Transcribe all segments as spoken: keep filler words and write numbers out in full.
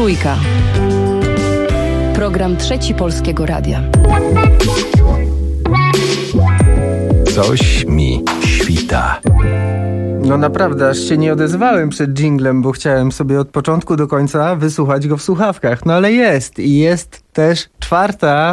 Trójka. Program Trzeci Polskiego Radia. Coś mi świta. No naprawdę, aż się nie odezwałem przed dżinglem, bo chciałem sobie od początku do końca wysłuchać go w słuchawkach. No ale jest i jest też czwarta.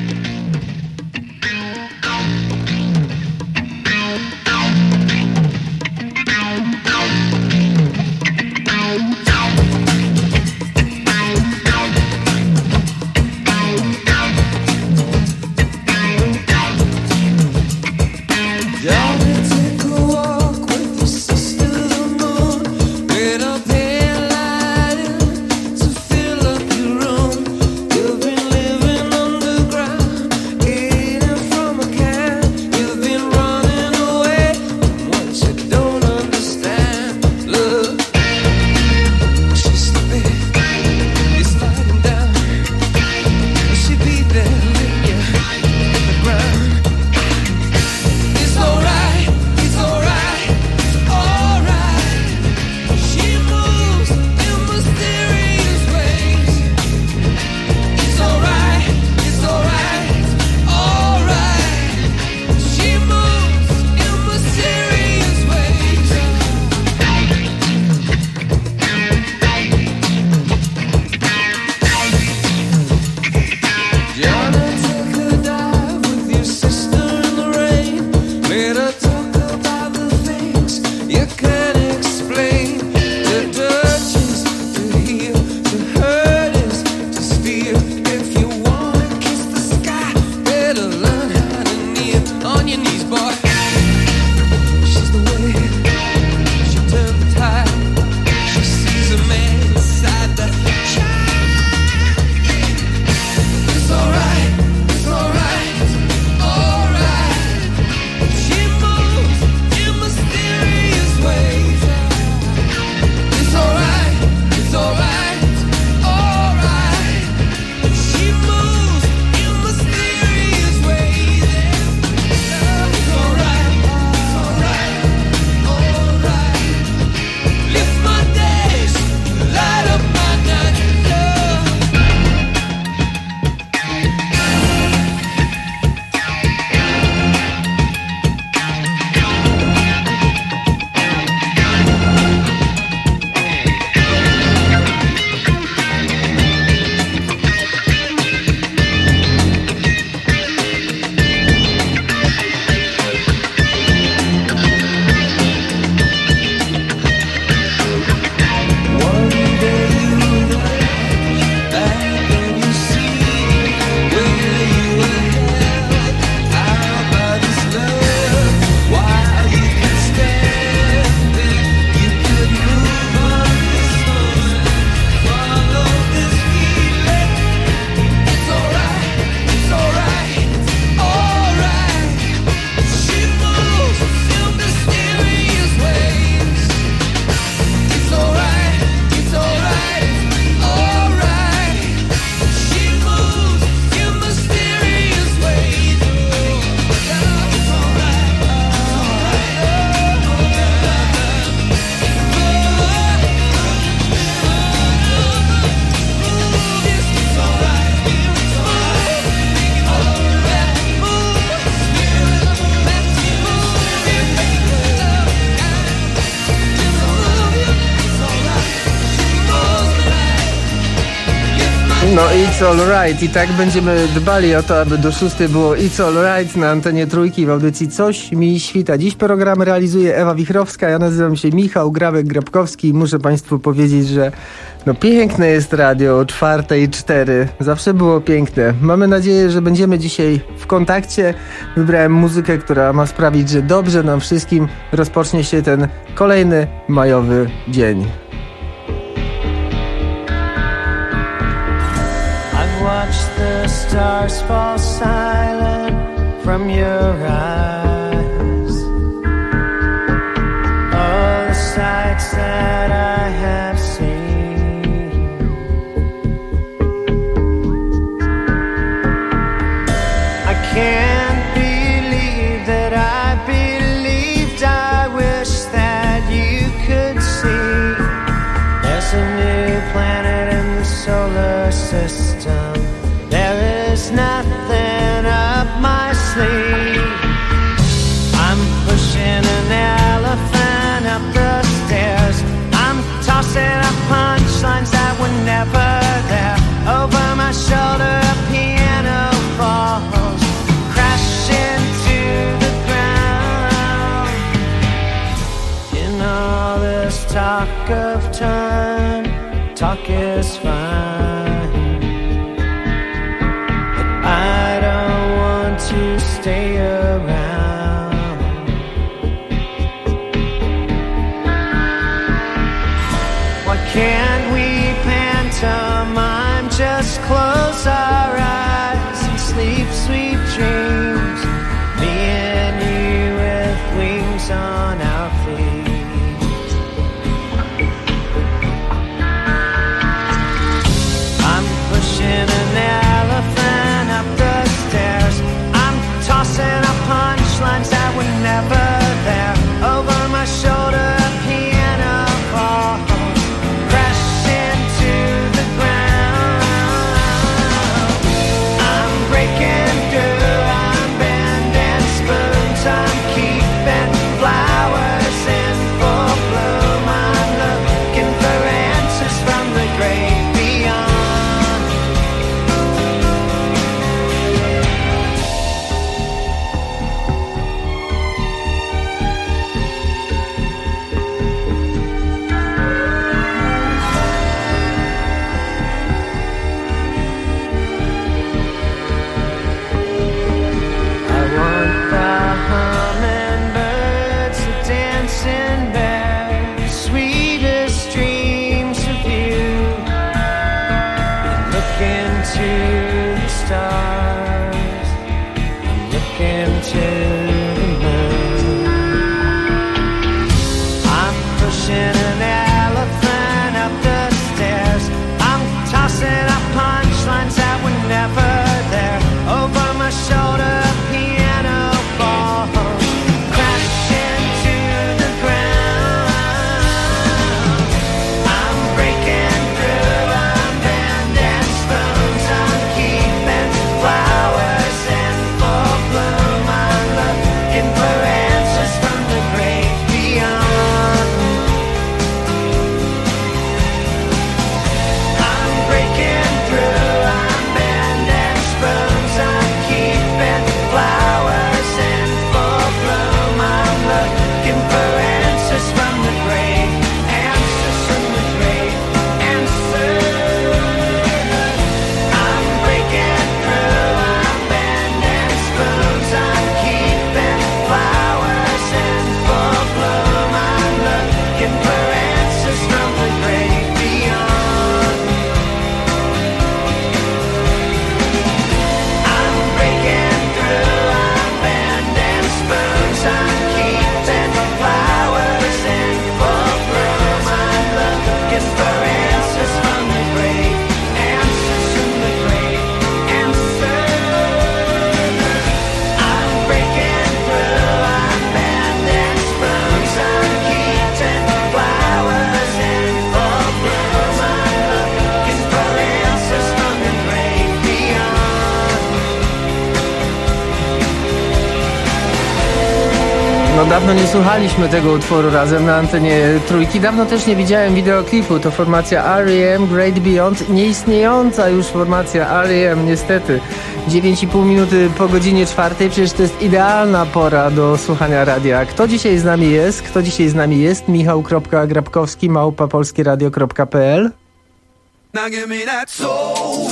No It's Alright i tak będziemy dbali o to, aby do szóstej było It's Alright na antenie Trójki w audycji Coś mi świta. Dziś program realizuje Ewa Wichrowska, ja nazywam się Michał Grabek-Grabkowski i muszę Państwu powiedzieć, że no piękne jest radio o czwartej cztery. Zawsze było piękne. Mamy nadzieję, że będziemy dzisiaj w kontakcie. Wybrałem muzykę, która ma sprawić, że dobrze nam wszystkim rozpocznie się ten kolejny majowy dzień. Watch the stars fall silent from your eyes. All the sights that I have seen. I can't believe that I believed. I wish that you could see. There's a new planet in the sun. just close our eyes and sleep sweet dreams. Me and you with wings on our feet. I'm pushing an elephant up the stairs. I'm tossing up punchlines that were never there. Over my shoulder a piano falls, crash into the ground. I'm breaking through, I'm bending spoons, I'm keeping flowers in full bloom. I'm looking for answers from the great beyond. I want the hummingbirds, the dancing bears, sweetest dreams of you. And look into the stars, and look into the moon. I'm pushing an elephant up the stairs. I'm tossing up punchlines that were never there. Over my shoulder, a piano falls, crash into the ground. I'm breaking through, I'm bending spoons, I'm keeping flowers in full bloom. I'm looking for answers from the great beyond. I'm breaking through, I'm bending spoons, I'm keeping flowers in full bloom. I'm looking for answers from the great, answers from the great, answers. I'm breaking through, I'm bending spoons, I'm keeping flowers in full bloom. I'm looking for answers from the great beyond. I'm breaking through, I'm bending spoons, I'm keeping flowers in full bloom. I'm looking for answers from the great, answers from the great, answers. I'm breaking through, I'm bending spoons, I'm keeping flowers in full bloom. I'm looking for answers from the great beyond. No dawno nie słuchaliśmy tego utworu razem na antenie Trójki. Dawno też nie widziałem wideoklipu. To formacja R E M, Great Beyond. Nieistniejąca już formacja R E M, niestety. dziewięć i pół minuty po godzinie czwartej. Przecież to jest idealna pora do słuchania radia. Kto dzisiaj z nami jest? Kto dzisiaj z nami jest? Michał.Grabkowski, małpa polskieradio.pl. Now give me that soul.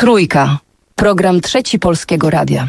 Trójka. Program Trzeci Polskiego Radia.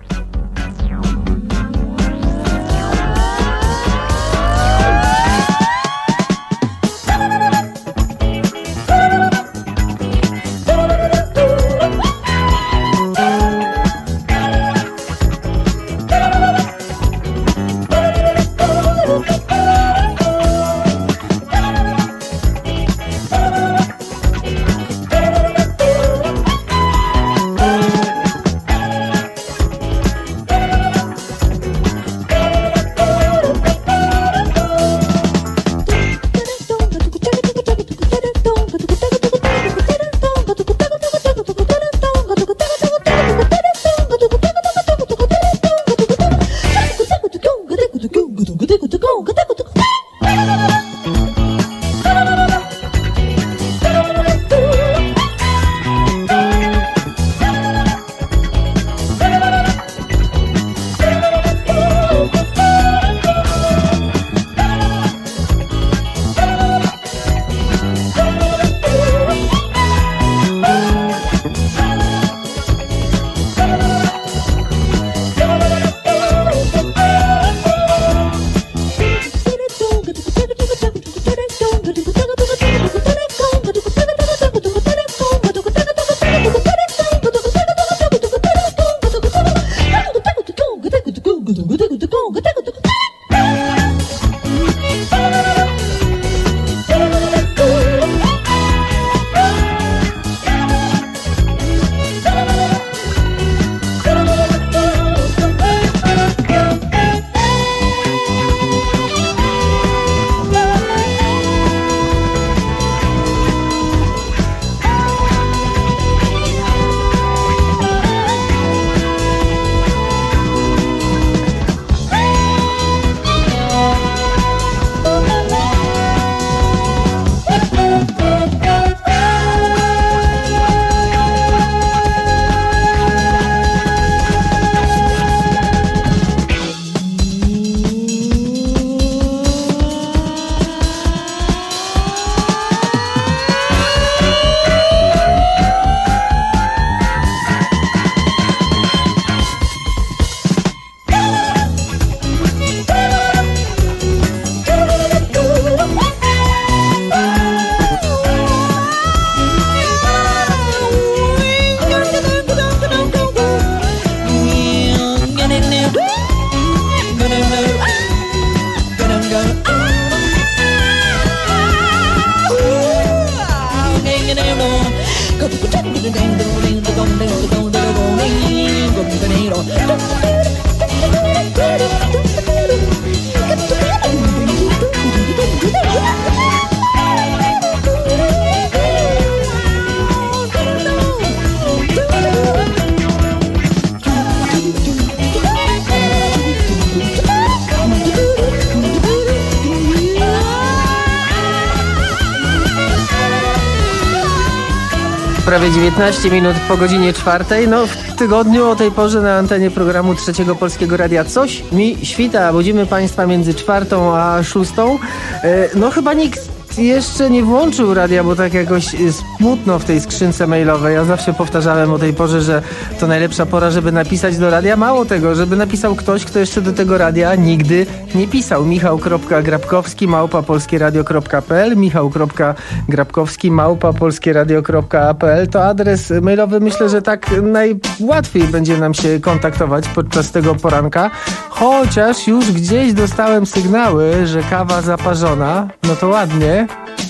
Prawie dziewiętnaście minut po godzinie czwartej. No w tygodniu o tej porze na antenie programu Trzeciego Polskiego Radia coś mi świta. Budzimy Państwa między czwartą a szóstą. No chyba nikt jeszcze nie włączył radia, bo tak jakoś smutno w tej skrzynce mailowej. Ja zawsze powtarzałem o tej porze, że to najlepsza pora, żeby napisać do radia. Mało tego, żeby napisał ktoś, kto jeszcze do tego radia nigdy nie pisał. Michał.grabkowski małpa polskieradio kropka p l Michał.grabkowski małpa polskieradio kropka p l to adres mailowy. Myślę, że tak najłatwiej będzie nam się kontaktować podczas tego poranka. Chociaż już gdzieś dostałem sygnały, że kawa zaparzona. No to ładnie.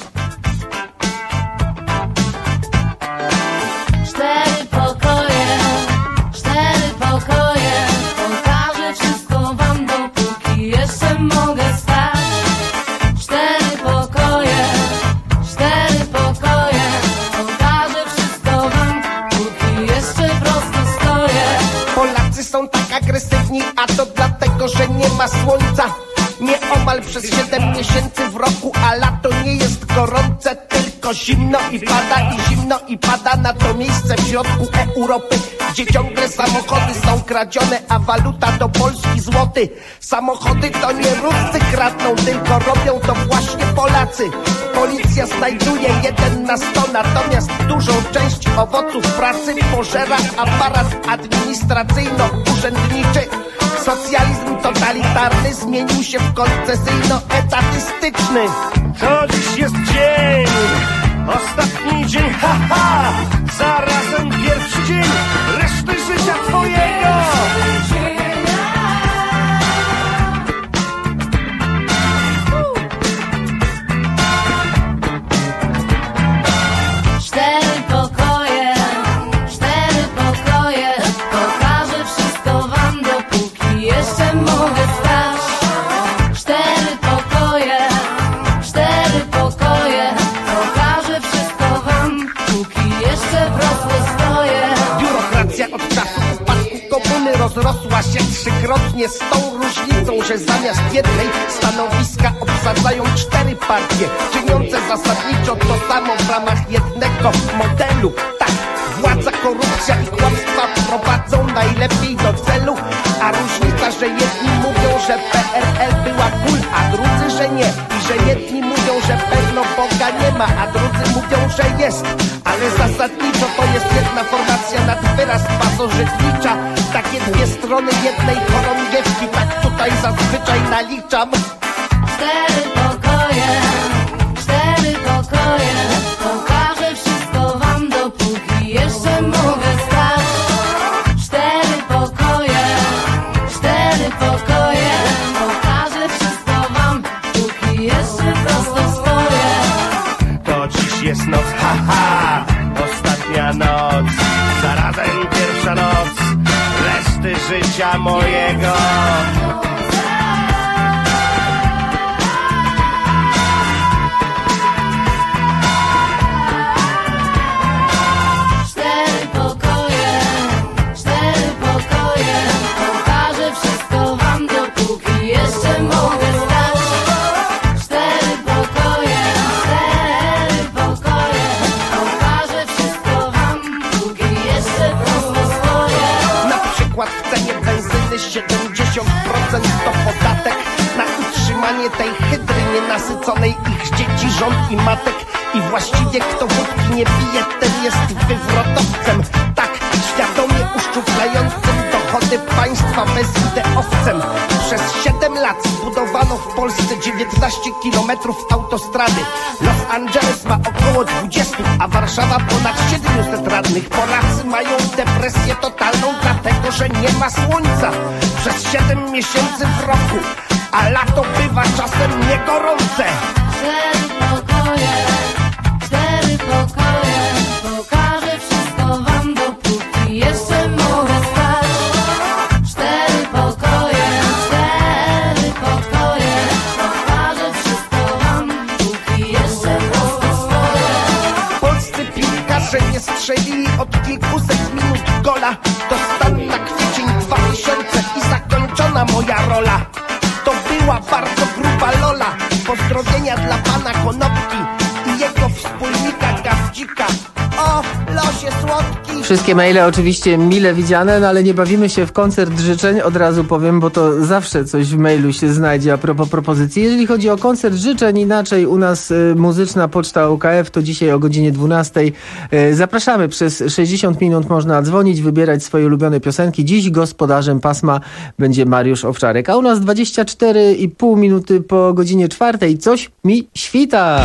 Cztery pokoje, cztery pokoje, pokażę wszystko wam, dopóki jeszcze mogę stać. Cztery pokoje, cztery pokoje, pokażę wszystko wam, póki jeszcze prosto stoję. Polacy są tak agresywni, a to dlatego, że nie ma słońca. Nieomal przez siedem miesięcy w roku, a lato nie jest gorące, tylko zimno i pada, i zimno i pada na to miejsce w środku Europy, gdzie ciągle samochody są kradzione, a waluta to polski złoty. Samochody to nie Ruscy kradną, tylko robią to właśnie Polacy. Policja znajduje jeden na sto, natomiast dużą część owoców pracy pożera aparat administracyjno-urzędniczy. Socjalizm totalitarny zmienił się w koncesyjno-etatystyczny. To dziś jest dzień, ostatni dzień, haha, zarazem pierwszy dzień reszty życia twojego. Cztery pokoje, cztery pokoje, pokażę wszystko wam, dopóki jeszcze mogę stać. Cztery pokoje, cztery pokoje, pokażę wszystko wam, póki jeszcze prosto stoję. Biurokracja od czasu upadku komuny rozrosła się trzykrotnie, z tą różnicą, że zamiast jednej stanowiska obsadzają cztery partie, czyniące zasadniczo to samo w ramach jednego modelu. Tak, władza, korupcja i kłamstwa prowadzą najlepiej do celu, a różnica, że jedni mówią, że P R L była cool, a drudzy, że nie. I że jedni mówią, że pewno Boga nie ma, a drudzy mówią, że jest. Ale zasadniczo to jest jedna formacja nad wyraz pasożytnicza. Takie dwie strony jednej chorągiewki, tak tutaj zazwyczaj naliczam. Cztery pokoje, cztery pokoje, pokażę wszystko wam, dopóki jeszcze mogę stać. Cztery pokoje, cztery pokoje, pokażę wszystko wam, póki jeszcze prosto stoję. To dziś jest noc, haha, ostatnia noc, zarazem pierwsza noc reszty życia mojego. Cztery pokoje, cztery pokoje, pokażę wszystko wam, dopóki jeszcze mogę stać. Cztery pokoje, cztery pokoje, pokażę wszystko wam, póki jeszcze prosto stoję. Na przykład w cenie benzyny siedemdziesiąt procent to podatek na utrzymanie tej hydry nienasyconej ich dzieci, żon i matek. I właściwie kto wódki nie pije, ten jest wywrotowcem. Tak, świadomie uszczuplającym dochody państwa bezideowcem. Przez siedem lat zbudowano w Polsce dziewiętnaście kilometrów autostrady. Los Angeles ma około dwadzieścia, a Warszawa ponad siedemset radnych. Polacy mają depresję totalną, dlatego że nie ma słońca przez siedem miesięcy w roku, a lato bywa czasem niegorące. Cztery pokoje, cztery pokoje, pokażę wszystko wam, dopóki jeszcze mogę stać. Cztery pokoje, cztery pokoje, pokażę wszystko wam, póki jeszcze prosto stoję. Polscy piłkarze nie strzelili od kilkuset minut gola. To stan na kwiecień dwa tysiące i zakończona moja rola. To była bardzo gruba lola. Pozdrowienia dla pana Konopki i jego wspólnika Gawdzika. O, losie słodki. Wszystkie maile oczywiście mile widziane, no ale nie bawimy się w koncert życzeń, od razu powiem, bo to zawsze coś w mailu się znajdzie a propos propozycji. Jeżeli chodzi o koncert życzeń, inaczej u nas y, muzyczna poczta U K F, to dzisiaj o godzinie dwunastej. Y, zapraszamy, przez sześćdziesiąt minut można dzwonić, wybierać swoje ulubione piosenki. Dziś gospodarzem pasma będzie Mariusz Owczarek, a u nas dwadzieścia cztery i pół minuty po godzinie czwartej. Coś mi świta.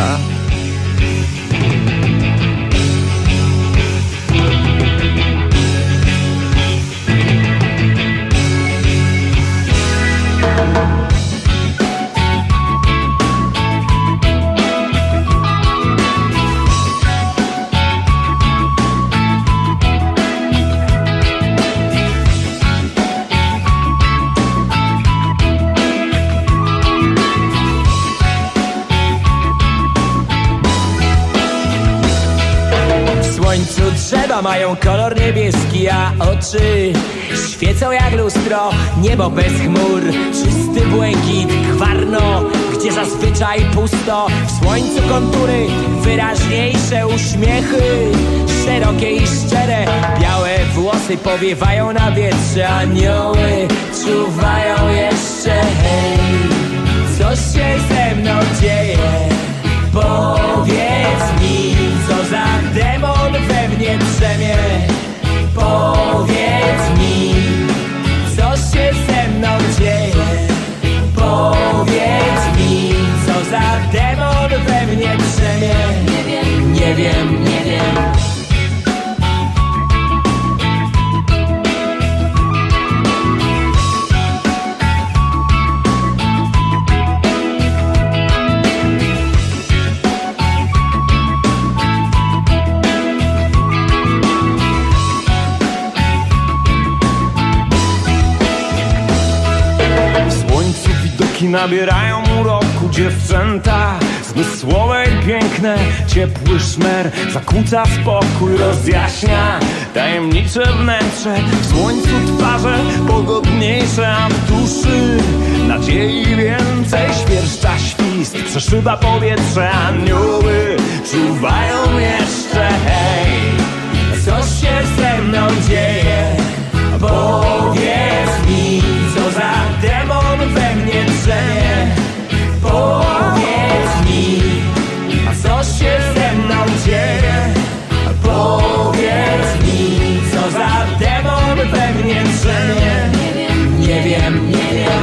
Drzewa mają kolor niebieski, a oczy świecą jak lustro. Niebo bez chmur, czysty błękit, gwarno, gdzie zazwyczaj pusto. W słońcu kontury, wyraźniejsze uśmiechy, szerokie i szczere, białe włosy powiewają na wietrze. Anioły czuwają jeszcze. Hej, co się ze mną dzieje? Powiedz mi, co za demon we mnie drzemie. Powiedz mi, co się ze mną dzieje. Powiedz mi, co za demon we mnie drzemie. Nie wiem, nie wiem, nie wiem. Nabierają uroku dziewczęta, zmysłowe i piękne. Ciepły szmer zakłóca spokój, rozjaśnia tajemnicze wnętrze. W słońcu twarze pogodniejsze, a w duszy nadziei więcej. Świerszcza świst, przeszyba powietrze. Anioły czuwają jeszcze. Hej, co się ze mną dzieje? Powiedz mi, co za demon we mnie drzemie. Powiedz mi, a co się ze mną dzieje? Powiedz mi, co za demon we mnie drzemie. Nie wiem, nie wiem, nie wiem.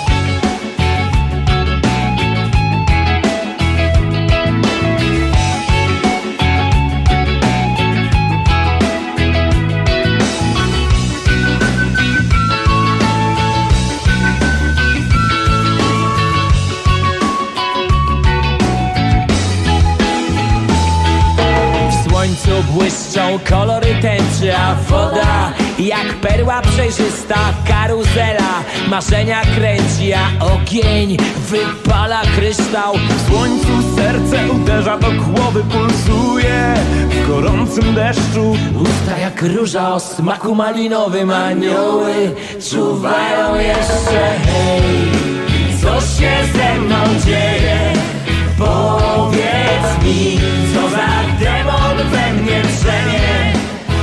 Błyszczą kolory tęczy, a woda jak perła przejrzysta. Karuzela marzenia kręci, a ogień wypala kryształ. W słońcu serce uderza do głowy, pulsuje w gorącym deszczu. Usta jak róża o smaku malinowym. Anioły czuwają jeszcze. Hej, co się ze mną dzieje? Powiedz mi, co za demon we mnie drzemie.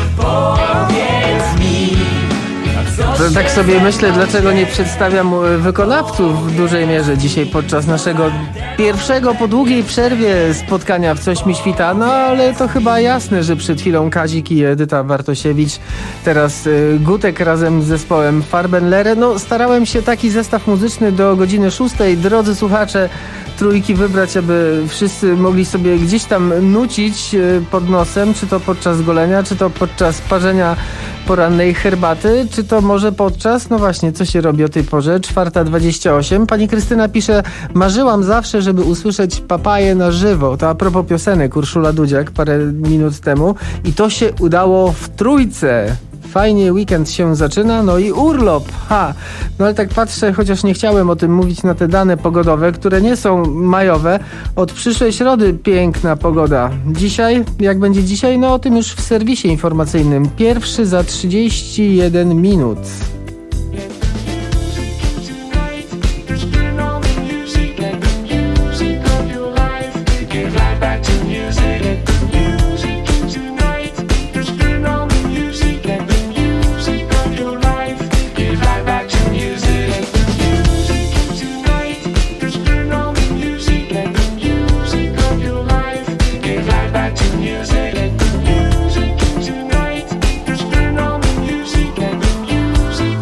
Powiedz mi, co się tak sobie myślę, dlaczego nie przedstawiam wykonawców w dużej mierze dzisiaj podczas naszego pierwszego po długiej przerwie spotkania w Coś mi świta. No ale to chyba jasne, że przed chwilą Kazik i Edyta Bartosiewicz, teraz Gutek razem z zespołem Farbenlehre. No starałem się taki zestaw muzyczny do godziny szóstej, drodzy słuchacze, trójki wybrać, aby wszyscy mogli sobie gdzieś tam nucić pod nosem, czy to podczas golenia, czy to podczas parzenia porannej herbaty, czy to może podczas, no właśnie, co się robi o tej porze, czwarta dwadzieścia osiem. Pani Krystyna pisze, marzyłam zawsze, żeby usłyszeć Papaję na żywo. To a propos piosenek, Urszula Dudziak parę minut temu i to się udało w trójce. Fajnie weekend się zaczyna, no i urlop, ha! No ale tak patrzę, chociaż nie chciałem o tym mówić, na te dane pogodowe, które nie są majowe. Od przyszłej środy piękna pogoda. Dzisiaj, jak będzie dzisiaj? No o tym już w serwisie informacyjnym. Pierwszy za trzydzieści jeden minut. Music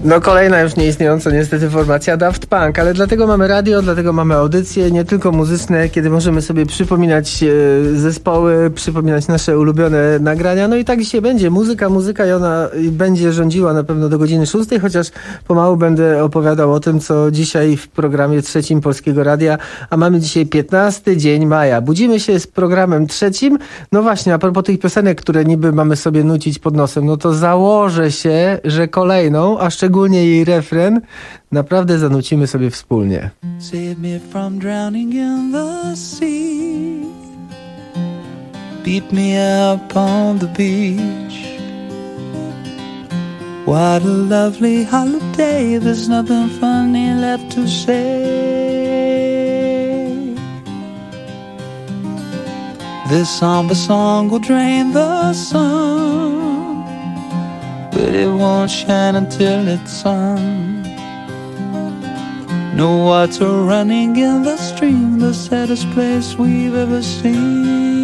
No kolejna już nieistniejąca niestety formacja Daft Punk, ale dlatego mamy radio, dlatego mamy audycje, nie tylko muzyczne, kiedy możemy sobie przypominać e, zespoły, przypominać nasze ulubione nagrania. No i tak dzisiaj będzie. Muzyka, muzyka i ona będzie rządziła na pewno do godziny szóstej, chociaż pomału będę opowiadał o tym, co dzisiaj w programie trzecim Polskiego Radia, a mamy dzisiaj piętnasty dzień maja. Budzimy się z programem trzecim. No właśnie, a propos tych piosenek, które niby mamy sobie nucić pod nosem, no to założę się, że kolejną, a szczególnie jej refren, naprawdę zanucimy sobie wspólnie. Save me from drowning in the sea. Beat me up on the beach. What a lovely holiday. There's nothing funny left to say. This somber song will drain the sun, but it won't shine until it's sung. No water running in the stream, the saddest place we've ever seen.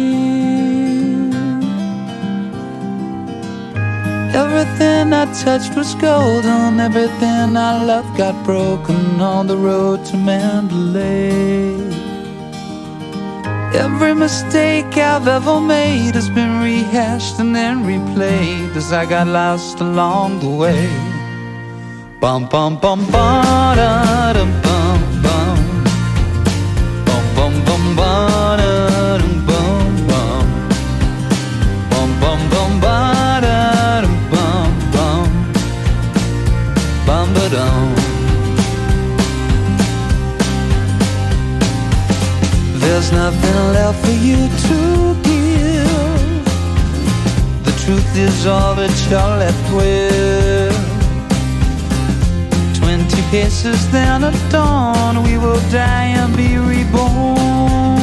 Everything I touched was golden, everything I loved got broken on the road to Mandalay. Every mistake I've ever made has been rehashed and then replayed as I got lost along the way. Bum bum bum ba da dum bum bum. Bum bum bum ba da dum bum bum. Bum bum bum ba da dum bum bum. Bum ba dum. There's nothing left for you to give. The truth is all that you're left with. Twenty paces then at dawn, we will die and be reborn.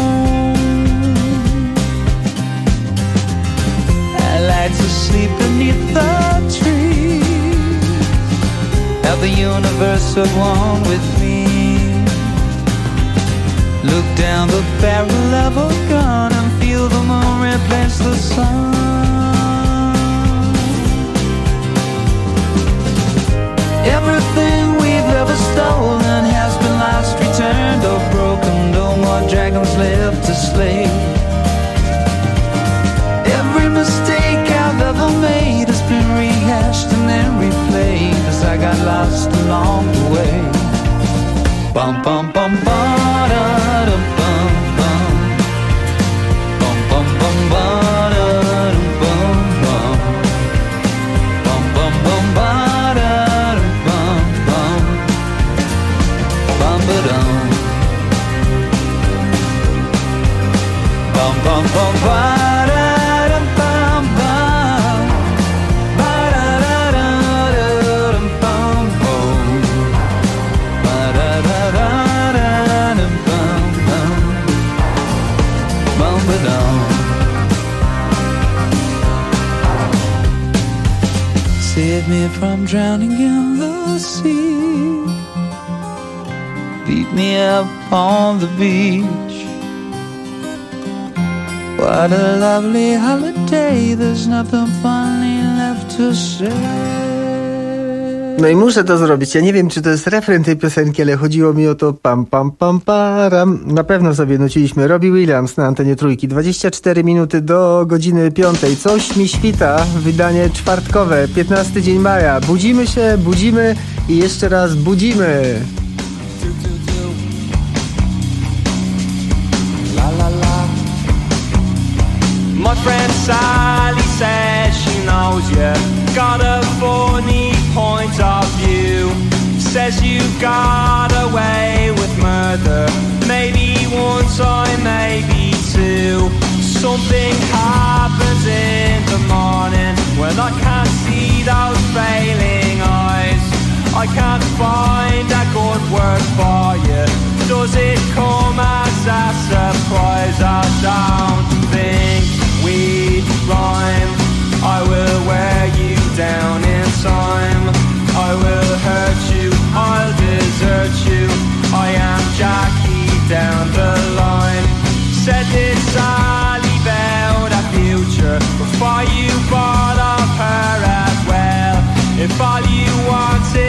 I like to sleep beneath the trees, have the universe at one with me. Look down the barrel of a gun and feel the moon replace the sun. Everything we've ever stolen has been lost, returned or broken. No more dragons left to slay. Every mistake I've ever made has been rehashed and then replayed as I got lost along the way. Bum bum bum ba da dum bum bum. Bum bum bum ba da dum bum bum. Bum bum bum ba da dum bum bum. Bum ba dum. Bum bum bum ba da dum bum bum. Ba da da da dum bum bum. Ba da da da da dum bum bum. Bum ba dum. Save me from drowning in the sea. Beat me up on the beach. What a lovely holiday. There's nothing funny left to say. No i muszę to zrobić. Ja nie wiem, czy to jest refren tej piosenki, ale chodziło mi o to pam pam pam param. Na pewno sobie nuciliśmy Robbie Williams na antenie trójki. dwadzieścia cztery minuty do godziny piątej. Coś mi świta. Wydanie czwartkowe. piętnasty dzień maja. Budzimy się, budzimy i jeszcze raz budzimy. La la la. My friend Sally says she knows you got a funny point of view. Says you got away with murder. Maybe one time, maybe two. Something happens in the morning when I can't see those failing eyes. I can't find a good word for you. Does it come as a surprise? I don't think we'd rhyme. I will wear you down in time. I will hurt you, I'll desert you. I am Jackie down the line. Said this Ali about a future before you bought off her as well. If all you want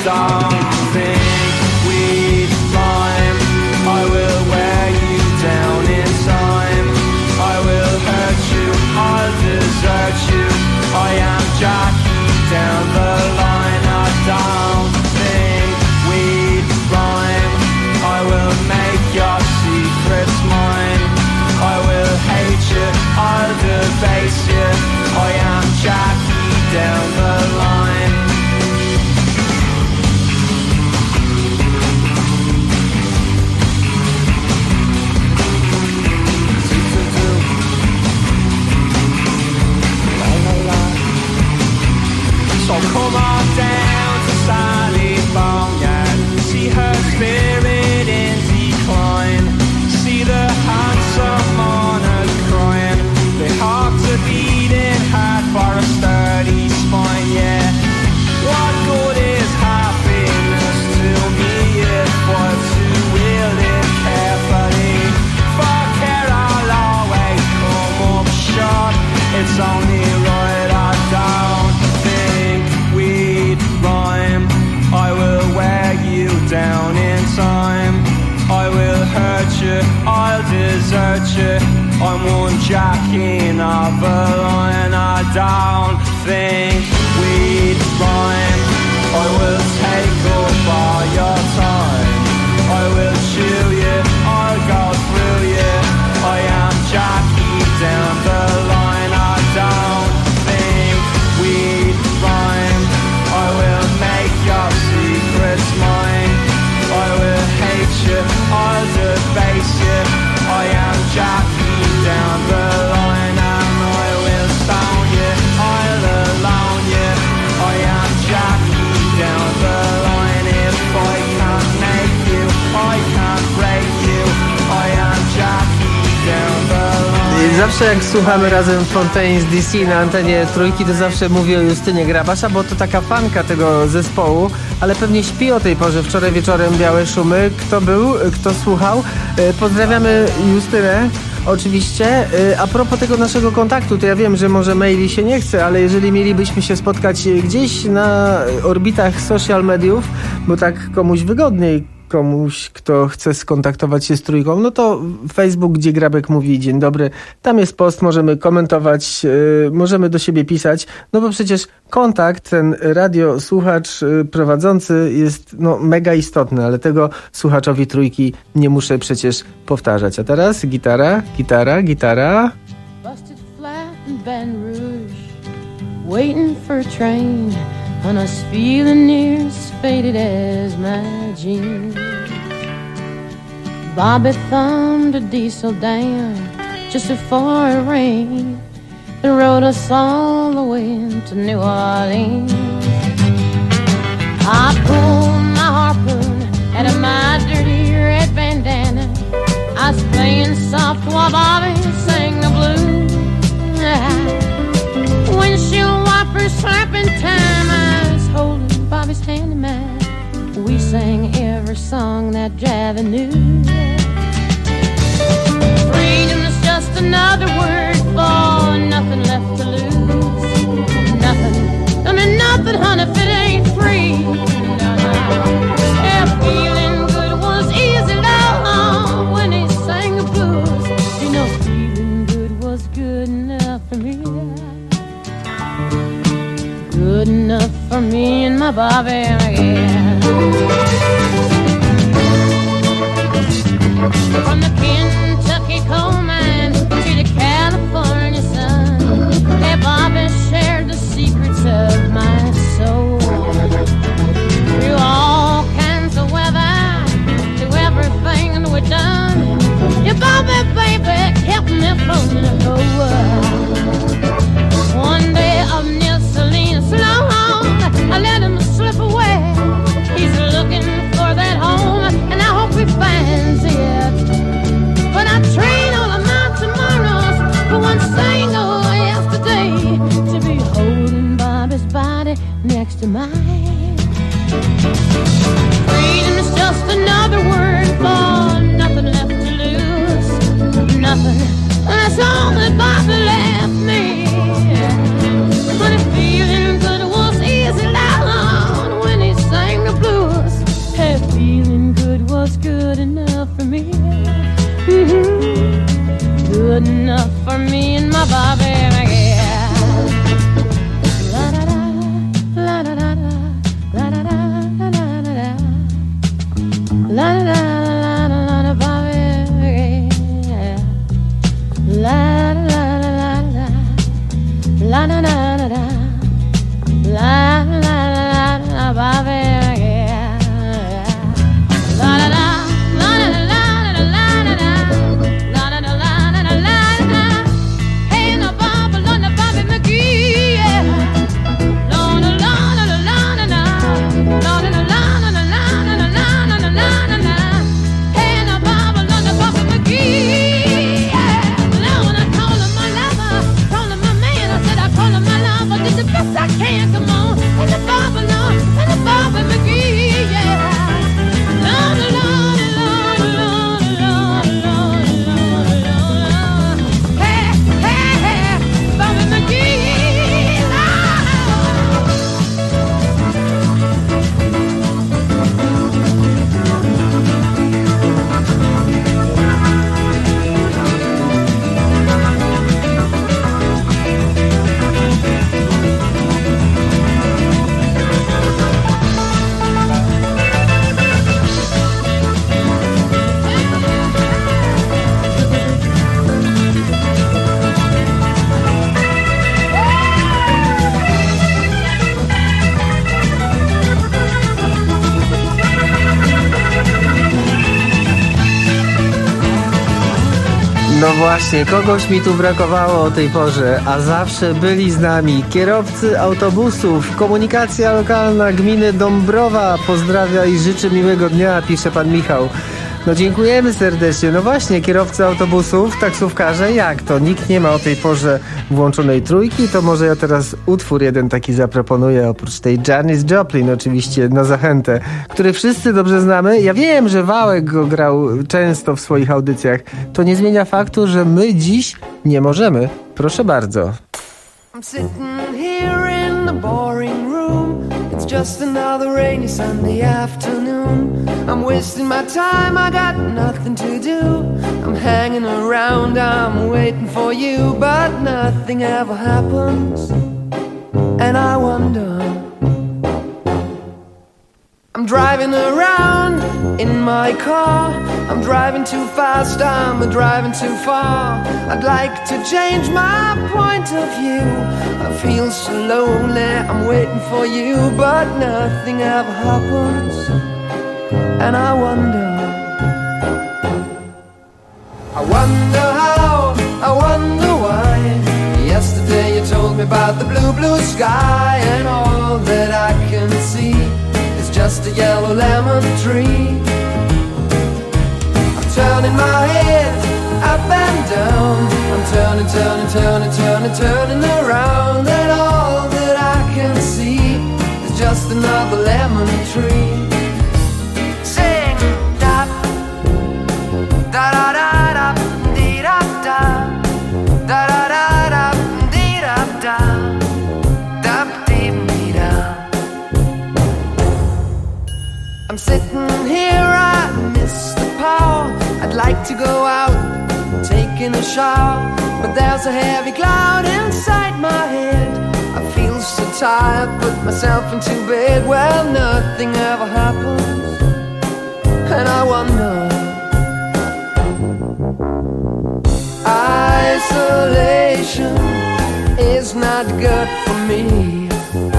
don't think we'd rhyme. I will wear you down in time. I will hurt you, I'll desert you. I am Jackie down the line. I don't think we'd rhyme. I will make your secrets mine. I will hate you, I'll debase you. I am Jackie down the line. So come on down to Sally Boneyard. See her spirit in decline. See the handsome mourners crying. They hearts are beating hard for a sturdy spine, yeah. What good is happiness to me if we're to wield it carefully? For care I'll always come up short. It's only right I don't think we'd rhyme. I will wear you down in time. I will hurt you, I'll desert you. I'm one jacking of a line. I don't think we'd rhyme. I will take up all your time. I will chew you, I'll go through you. I am Jackie down the line. I don't think we'd rhyme. I will make your secrets mine. I will hate you, I'll debase you. I am Jackie down the line. And I will stone you, I'll alone you. I am Jackie down the line. If I can't make you, I can't break you. I am Jackie down the line. Zawsze jak słuchamy razem Fontaines D C na antenie Trójki, to zawsze mówię o Justynie Grabasza, bo to taka fanka tego zespołu, ale pewnie śpi o tej porze. Wczoraj wieczorem Białe Szumy. Kto był, kto słuchał? Pozdrawiamy Justynę. Oczywiście. A propos tego naszego kontaktu, to ja wiem, że może maili się nie chce, ale jeżeli mielibyśmy się spotkać gdzieś na orbitach social mediów, bo tak komuś wygodniej, komuś, kto chce skontaktować się z Trójką, no to Facebook, gdzie Grabek mówi dzień dobry, tam jest post, możemy komentować, yy, możemy do siebie pisać, no bo przecież kontakt, ten radiosłuchacz yy, prowadzący jest no mega istotny, ale tego słuchaczowi Trójki nie muszę przecież powtarzać. A teraz gitara, gitara, gitara. Busted flat in Baton Rouge, waiting for a train. On us feeling near as faded as my jeans. Bobby thumbed a diesel down just before it rained and rode us all the way to New Orleans. I pulled my harpoon out of my dirty red bandana. I was playing soft while Bobby sang the blues. Windshield wipers slapping time, I was holding Bobby's hand in mine. We sang every song that Javi knew. Freedom is just another word for nothing left to lose. Nothing, don't mean nothing, honey, if it ain't free. No, no. Yeah, feeling good was easy, love, when he sang the blues. You know, feeling good was good enough for me. Good enough for me and my Bobby again. From the Kentucky coal mine to the California sun, hey, Bobby shared the secrets of my soul. Through all kinds of weather, through everything that we've done, yeah, Bobby, baby, kept me floating the whole world. One day up near Salinas, long, I let him slip away. He's looking for that home, and I hope he finds it. But I trade all of my tomorrows for one single yesterday, to be holding Bobby's body next to mine. Freedom is just another word for nothing left to lose. Nothing, that's all that Bobby left me. But if feeling good was easy, loud when he sang the blues. what's good enough for me. Mm-hmm. Good enough for me and my Bobby, yeah. La da da, la da da da, la da da da da da, la da da la da la da Bobby, yeah. La da la la la la, la da da da da, la la la la Bobby, yeah. La da da. I can't come on, and the Bobby, no, and the Bobby McGee, yeah. Lord, Lord, Lord, Lord, Lord, Lord, Lord, Lord. Hey, hey, hey, Bobby McGee, No właśnie, kogoś mi tu brakowało o tej porze, a zawsze byli z nami kierowcy autobusów. Komunikacja lokalna gminy Dąbrowa pozdrawia i życzy miłego dnia, pisze pan Michał. No dziękujemy serdecznie. No właśnie, kierowcy autobusów, taksówkarze, jak to? Nikt nie ma o tej porze włączonej trójki, to może ja teraz utwór jeden taki zaproponuję, oprócz tej Janis Joplin oczywiście, na zachętę, który wszyscy dobrze znamy. Ja wiem, że Wałek go grał często w swoich audycjach. To nie zmienia faktu, że my dziś nie możemy. Proszę bardzo. I'm sitting here in the boring room. It's just another rainy Sunday afternoon. I'm wasting my time, I got nothing to do. I'm hanging around, I'm waiting for you, but nothing ever happens. And I wonder, I'm driving around in my car. I'm driving too fast, I'm driving too far. I'd like to change my point of view. I feel so lonely, I'm waiting for you, but nothing ever happens. And I wonder, I wonder how, I wonder why. Yesterday you told me about the blue, blue sky, and all that I can see is just a yellow lemon tree. I'm turning my head up and down. I'm turning, turning, turning, turning, turning around, and all that I can see is just another lemon tree. Sing da da da da da dee da da da da da da dee da da da dee dee da. I'm sitting here, I miss the power. I'd like to go out, taking a shower, but there's a heavy cloud inside my head. I feel so tired, put myself into bed. Well, nothing ever happens, and I wonder, isolation is not good for me.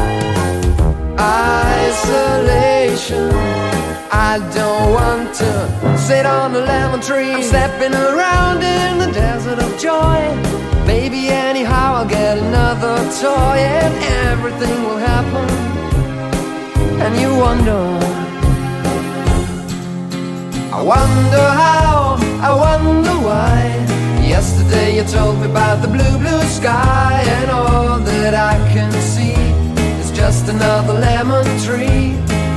Isolation, I don't want to sit on a lemon tree. I'm stepping around in the desert of joy. Baby, anyhow I'll get another toy, and everything will happen. And you wonder, I wonder how, I wonder why. Yesterday you told me about the blue, blue sky, and all that I can see is just another lemon tree.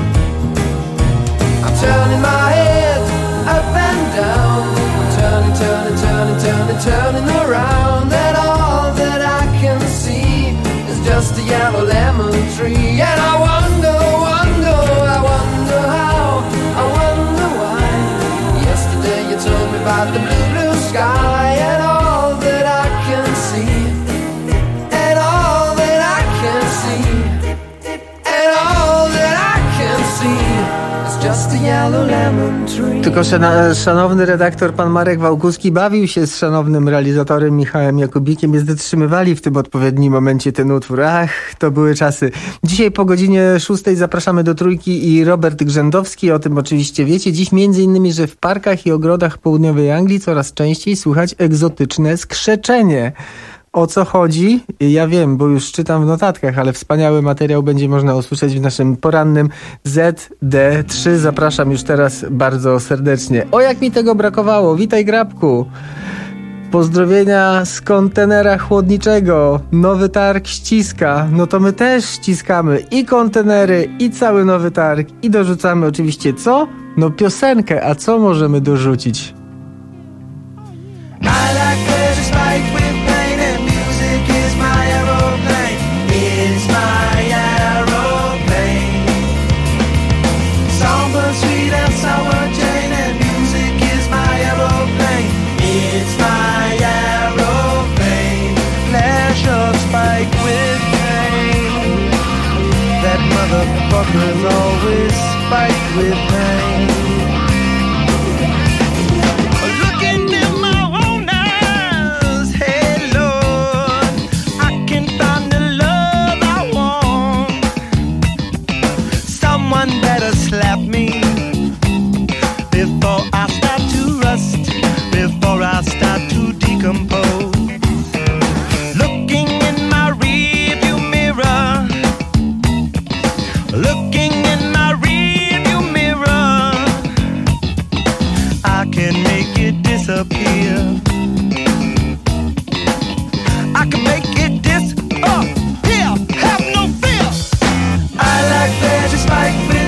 I'm turning my head up and down. I'm turning, turning, turning, turning, turning around, and all that I can see is just a yellow lemon tree. And I wonder, wonder, I wonder how, I wonder why. just a yellow lemon tree. Tylko szana, szanowny redaktor pan Marek Wałkuski bawił się z szanownym realizatorem Michałem Jakubikiem i zatrzymywali w tym odpowiednim momencie ten utwór. Ach, to były czasy. Dzisiaj po godzinie szóstej zapraszamy do Trójki i Robert Grzędowski. O tym oczywiście wiecie. Dziś między innymi, że w parkach i ogrodach południowej Anglii coraz częściej słychać egzotyczne skrzeczenie. O co chodzi? Ja wiem, bo już czytam w notatkach, ale wspaniały materiał będzie można usłyszeć w naszym porannym Z D trzy. Zapraszam już teraz bardzo serdecznie. O, jak mi tego brakowało. Witaj, Grabku. Pozdrowienia z kontenera chłodniczego. Nowy targ ściska. No to my też ściskamy i kontenery, i cały nowy targ. I dorzucamy oczywiście co? No piosenkę. A co możemy dorzucić? I like pleasure spiked with pain, and music is my aeroplane. It's my aeroplane. Songbird sweet and sour Jane, and music is my aeroplane. It's my aeroplane. Pleasure spiked with pain. That motherfucker's always spiked with pain. Slap me before I start to rust, before I start to decompose. Looking in my rearview mirror, looking in my rearview mirror, I can make it disappear. I can make it disappear. Have no fear. I like pleasure spiked with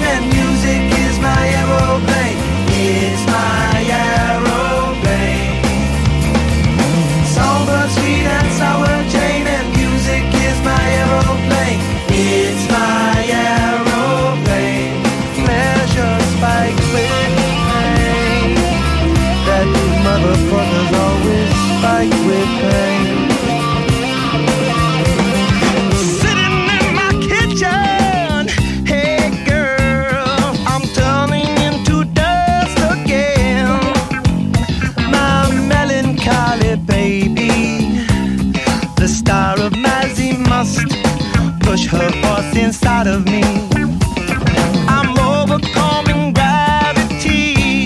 push her force inside of me. I'm overcoming gravity.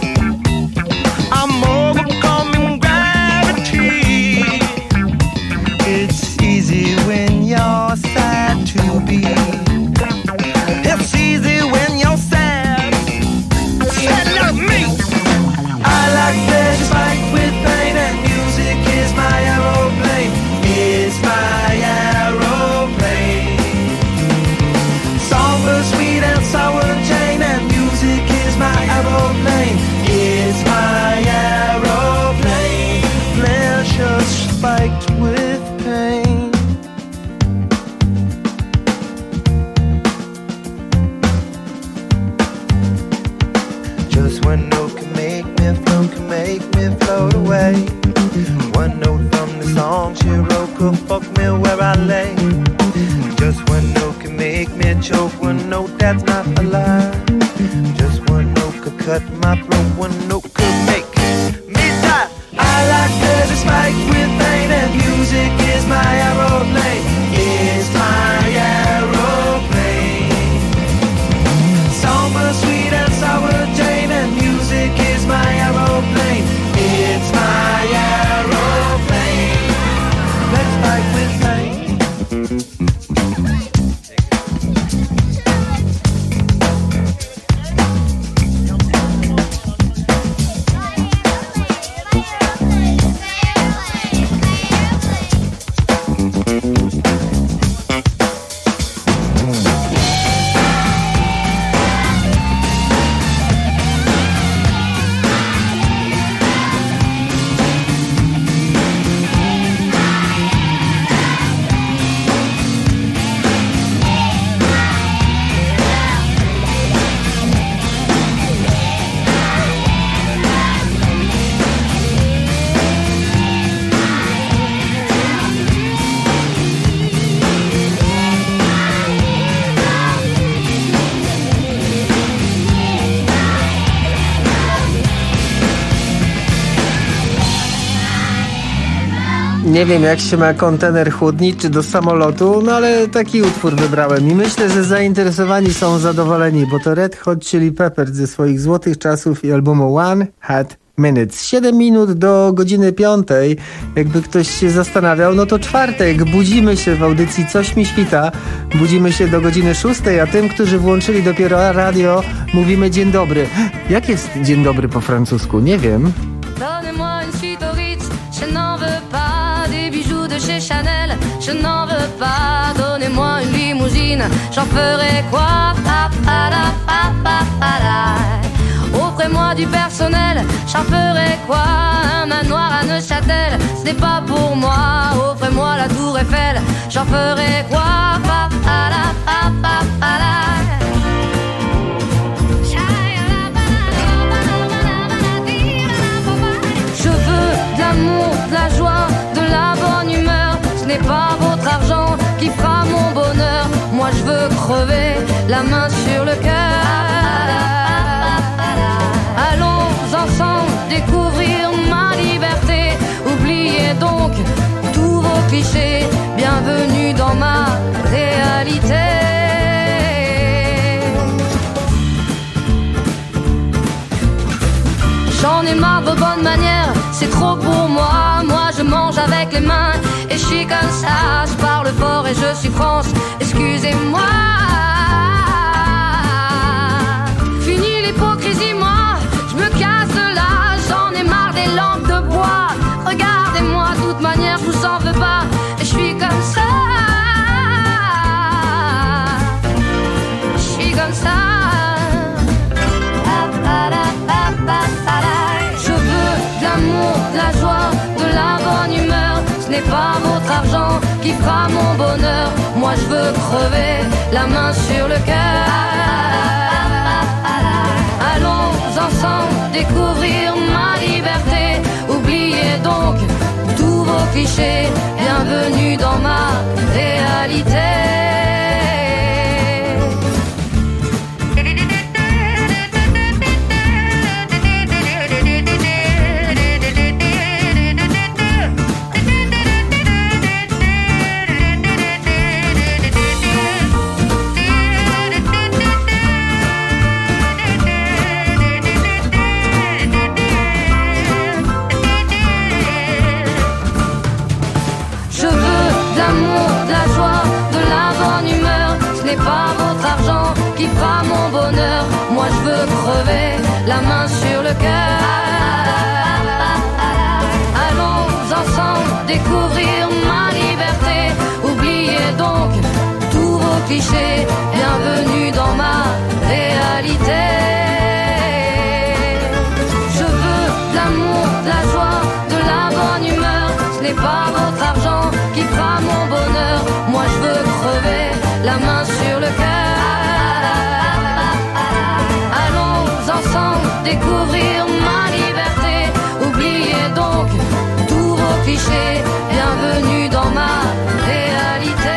I'm overcoming gravity. It's easy when you're sad to be. It's easy when you're sad. Sad like me. I like pleasure spiked with pain, and music is my aeroplane. It's my aeroplane. Songbird sweet and sour Jane, and music is my aeroplane. It's my aeroplane. Pleasure spiked with pain. Just one note can make me float, can make me float away. One note from the song she wrote could fuck me where I lay. Just one note can make me choke, one note that's not a lie. Just one note could cut my throat, one note could make me die. I like pleasure spiked with pain, and music is my aeroplane. It's my aeroplane. Songbird sweet and sour Jane, and music is my aeroplane. It's my aeroplane. Let's fight with pain. Nie wiem, jak się ma kontener chłodniczy do samolotu, no ale taki utwór wybrałem i myślę, że zainteresowani są zadowoleni, bo to Red Hot Chili Peppers ze swoich złotych czasów i albumu One Hot Minutes. siedem minut do godziny piątej. Jakby ktoś się zastanawiał, no to czwartek. Budzimy się w audycji Coś mi świta. Budzimy się do godziny szóstej, a tym, którzy włączyli dopiero radio, mówimy dzień dobry. Jak jest dzień dobry po francusku? Nie wiem. Donnez-moi une suite au Ritz, je n'en veux pas des bijoux de chez Chanel, je n'en veux pas. Donnez-moi une limousine, j'en ferai quoi? Pa, pa, la, pa, pa, pa, la. Offrez-moi du personnel, j'en ferai quoi? Un manoir à Neuchâtel, ce n'est pas pour moi. Offrez-moi la tour Eiffel, j'en ferai quoi? Pa, pa, la, pa, pa, pa, la. De la joie, de la bonne humeur, ce n'est pas votre argent qui fera mon bonheur. Moi je veux crever la main sur le cœur. Allons ensemble découvrir ma liberté. Oubliez donc tous vos clichés. Bienvenue dans ma réalité. J'en ai marre de vos bonnes manières, c'est trop pour moi. Moi je mange avec les mains et je suis comme ça. Je parle fort et je suis France, excusez-moi. Fini l'hypocrisie, moi, je me casse de là. J'en ai marre des lampes de bois. Regardez-moi, de toute manière je vous en veux pas. Et je suis comme ça. Je suis comme ça. De la joie, de la bonne humeur, ce n'est pas votre argent qui fera mon bonheur. Moi je veux crever la main sur le cœur. Allons ensemble découvrir ma liberté. Oubliez donc tous vos clichés. Bienvenue dans ma réalité. Pas votre argent qui fera mon bonheur. Moi je veux crever la main sur le cœur. Allons ensemble découvrir ma liberté. Oubliez donc tous vos clichés. Bienvenue dans ma réalité. Je veux de l'amour, de la joie, de la bonne humeur. Ce n'est pas votre argent qui fera mon bonheur. Moi je veux crever la main sur le cœur. Allons ensemble découvrir ma liberté. Oubliez donc tous vos clichés. Bienvenue dans ma réalité.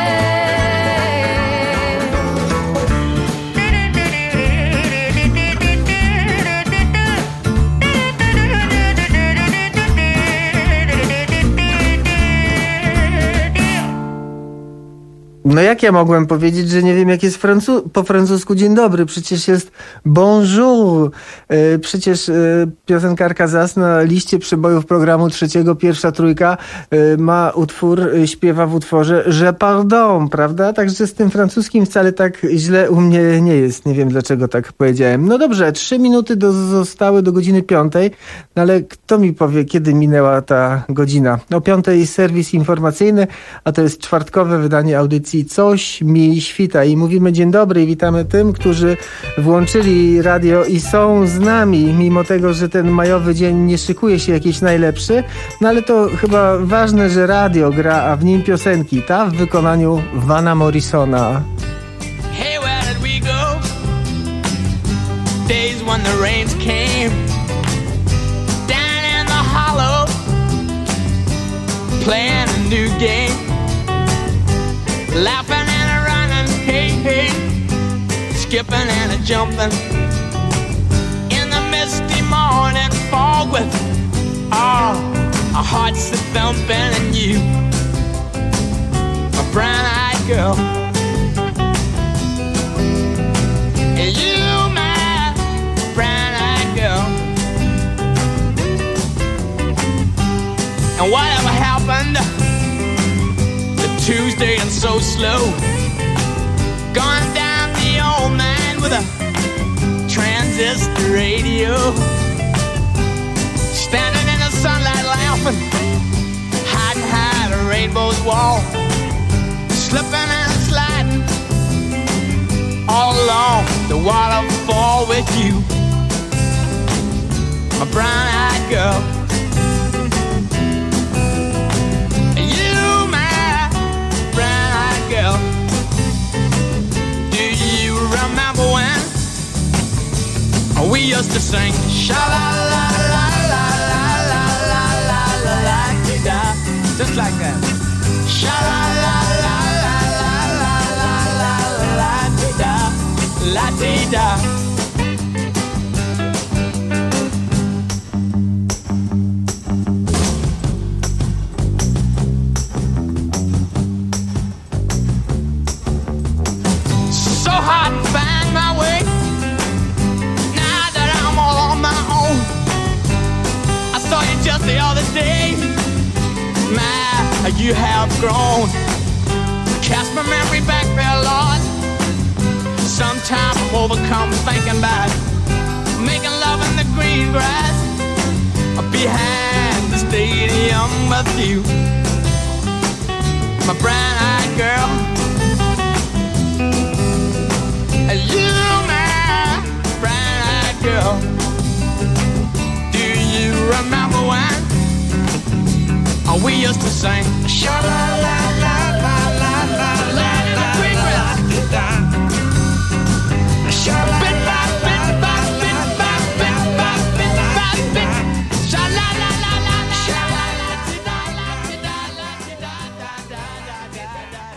No jak ja mogłem powiedzieć, że nie wiem jak jest francu- po francusku dzień dobry? Przecież jest bonjour. Yy, przecież yy, piosenkarka Zas na liście przebojów programu trzeciego, pierwsza trójka yy, ma utwór, yy, śpiewa w utworze Je pardon, prawda? Także z tym francuskim wcale tak źle u mnie nie jest. Nie wiem dlaczego tak powiedziałem. No dobrze, trzy minuty do, zostały do godziny piątej, no ale kto mi powie, kiedy minęła ta godzina? O piątej serwis informacyjny, a to jest czwartkowe wydanie audycji Coś mi świta i mówimy dzień dobry i witamy tym, którzy włączyli radio i są z nami, mimo tego, że ten majowy dzień nie szykuje się jakiś najlepszy, no ale to chyba ważne, że radio gra, a w nim piosenki, ta w wykonaniu Vana Morrisona. Hey, where did we go? Days when the rains came down in the hollow, playing a new game. Laughing and a running, hey, hey, skipping and a jumping in the misty morning fog with, oh, our hearts are thumping and you, my brown-eyed girl. And you, my brown-eyed girl. And whatever happened to Tuesday and so slow, gone down the old man with a transistor radio, standing in the sunlight laughing, hiding behind a rainbow's wall, slipping and sliding all along the waterfall with you, my brown-eyed girl. You, my brown-eyed girl. Do you remember when we used to sing sha-la-la-la-la-la-la-la-la-la-la-la-la-la-la, just like that. Sha-la-la-la-la-la-la-la-la-la-la-la-la-la. So hard to find my way now that I'm all on my own. I saw you just the other day. My, you have grown. Cast my memory back there, Lord. Sometimes I'm overcome thinking about making love in the green grass behind the stadium with you, my brown-eyed girl. You, my brown-eyed girl. Do you remember when we used to sing sha-la?